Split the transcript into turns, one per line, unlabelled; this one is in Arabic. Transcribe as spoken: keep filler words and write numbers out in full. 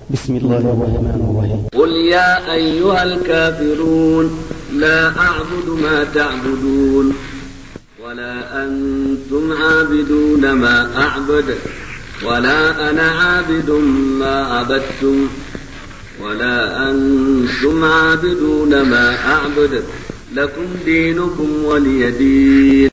بسم الله الرحمن الرحيم.
قل يا أيها الكافرون لا أعبد ما تعبدون ولا أنتم عابدون ما أعبد ولا أنا عابد ما عبدتم ولا أنتم عابدون ما أعبد لكم دينكم ولي دين.